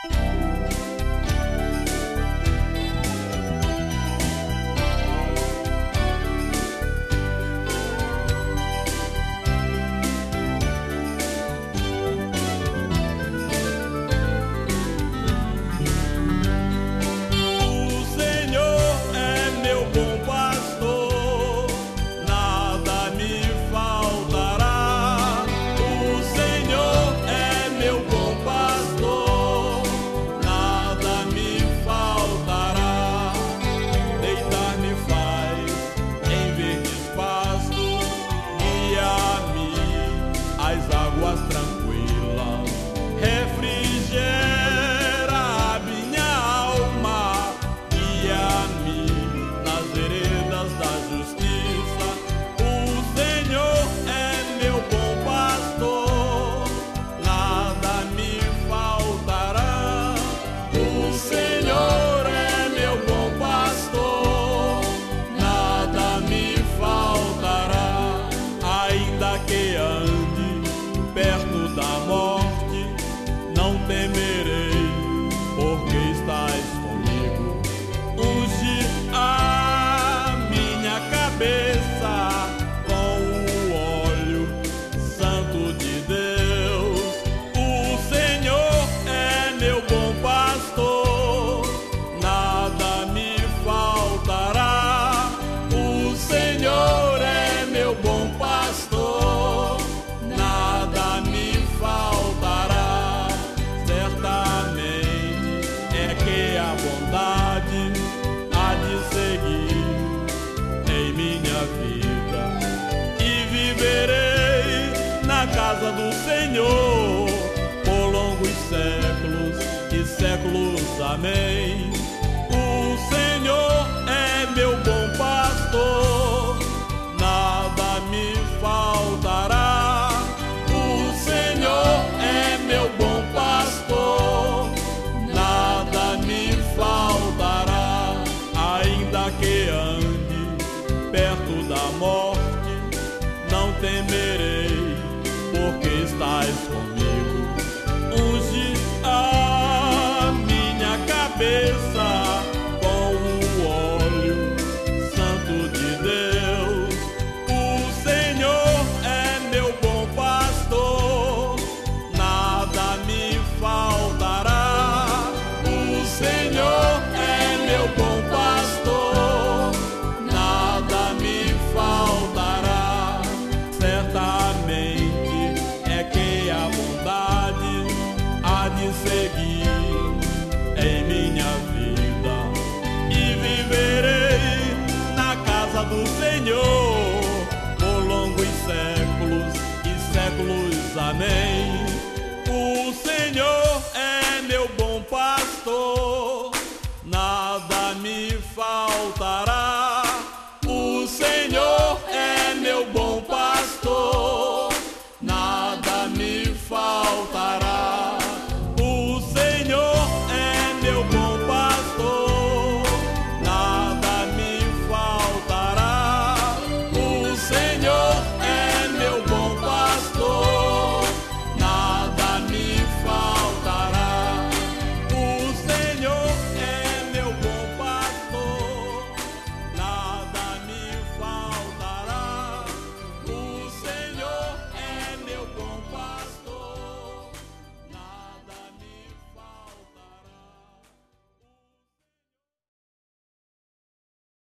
casa do Senhor por longos séculos e séculos. Amém. O Senhor é meu bom pastor, nada me faltará. O Senhor é meu bom pastor, nada me faltará. Ainda que ande perto da morte, não temerei, porque estás comigo. Unge a minha cabeça com o óleo santo de Deus. O Senhor é meu bom pastor, nada me faltará. O Senhor é meu bom pastor, nada me faltará. Certamente é que a bondade há de seguir em minha vida, e viverei na casa do Senhor por longos séculos e séculos. Amém.